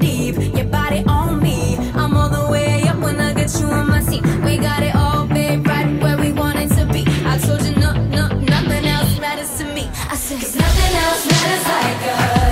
deep, your body on me. I'm all the way up when I get you on my seat. We got it all, babe, right where we want it to be. I told you no, no, nothing else matters to me. I said, 'cause nothing else matters like us.